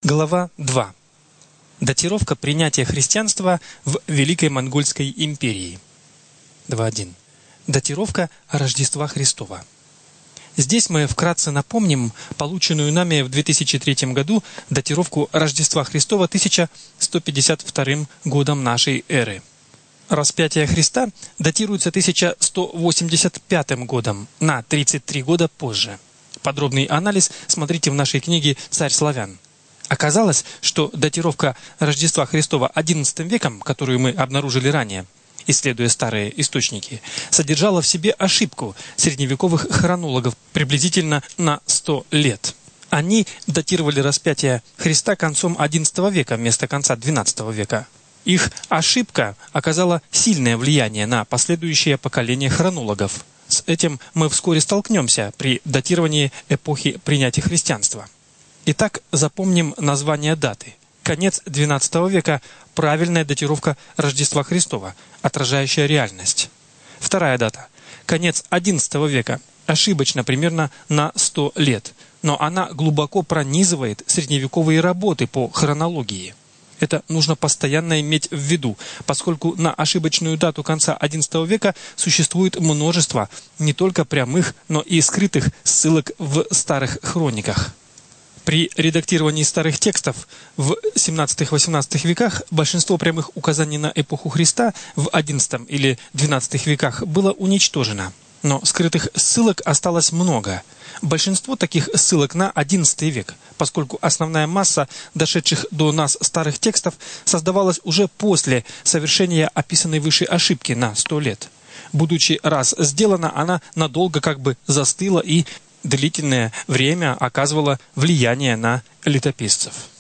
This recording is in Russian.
Глава 2. Датировка принятия христианства в Великой Монгольской империи. 2.1. Датировка Рождества Христова. Здесь мы вкратце напомним полученную нами в 2003 году датировку Рождества Христова 1152 годом нашей эры. Распятие Христа датируется 1185 годом, на 33 года позже. Подробный анализ смотрите в нашей книге «Царь славян». Оказалось, что датировка Рождества Христова XI веком, которую мы обнаружили ранее, исследуя старые источники, содержала в себе ошибку средневековых хронологов приблизительно на 100 лет. Они датировали распятие Христа концом XI века вместо конца XII века. Их ошибка оказала сильное влияние на последующее поколение хронологов. С этим мы вскоре столкнемся при датировании эпохи принятия христианства. Итак, запомним название даты. Конец XII века – правильная датировка Рождества Христова, отражающая реальность. Вторая дата. Конец XI века – ошибочно примерно на 100 лет, но она глубоко пронизывает средневековые работы по хронологии. Это нужно постоянно иметь в виду, поскольку на ошибочную дату конца XI века существует множество не только прямых, но и скрытых ссылок в старых хрониках. При редактировании старых текстов в XVII-XVIII веках большинство прямых указаний на эпоху Христа в XI или XII веках было уничтожено, но скрытых ссылок осталось много. Большинство таких ссылок на XI век, поскольку основная масса дошедших до нас старых текстов создавалась уже после совершения описанной выше ошибки на 100 лет. Будучи раз сделана, она надолго как бы застыла и длительное время оказывала влияние на летописцев.